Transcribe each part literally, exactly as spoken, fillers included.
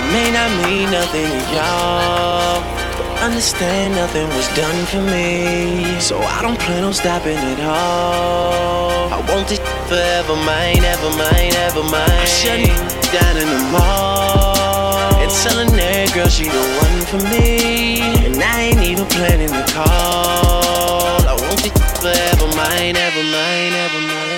may not mean nothing to y'all, but understand nothing was done for me. So I don't plan on stopping at all. I want this forever mine, ever mine, ever mine. I'm shutting down in the mall and telling that girl she the one for me, and I ain't even planning to call. I want this forever mine, ever mine, ever mine.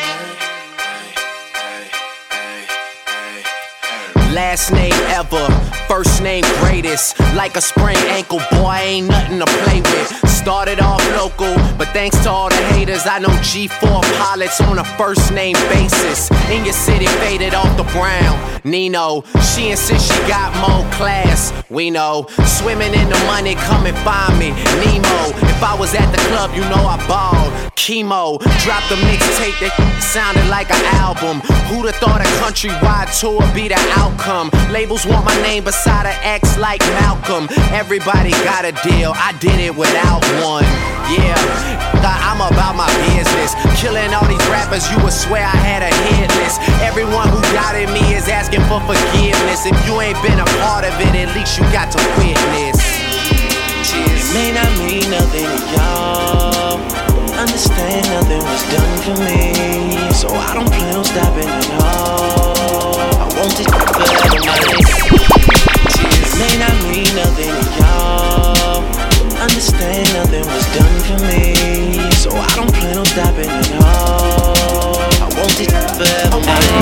Last name ever, first name greatest. Like a sprained ankle, boy, ain't nothing to play with. Started off local, but thanks to all the haters, I know G four pilots on a first name basis. In your city, faded off the brown. Nino, she insists she got more class. We know, swimming in the money, come and find me. Nemo, if I was at the club, you know I balled. Chemo, dropped a mixtape that sounded like an album. Who'da thought a countrywide tour be the outcome? Labels want my name beside an X like Malcolm. Everybody got a deal, I did it without one. Yeah, I'm about my business. Killing all these rappers, you would swear I had a hit list. Everyone who doubted me is asking for forgiveness. If you ain't been a part of it, at least you got to witness. Cheers. It may not mean nothing to y'all, understand nothing was done for me. So I don't plan on stopping at all.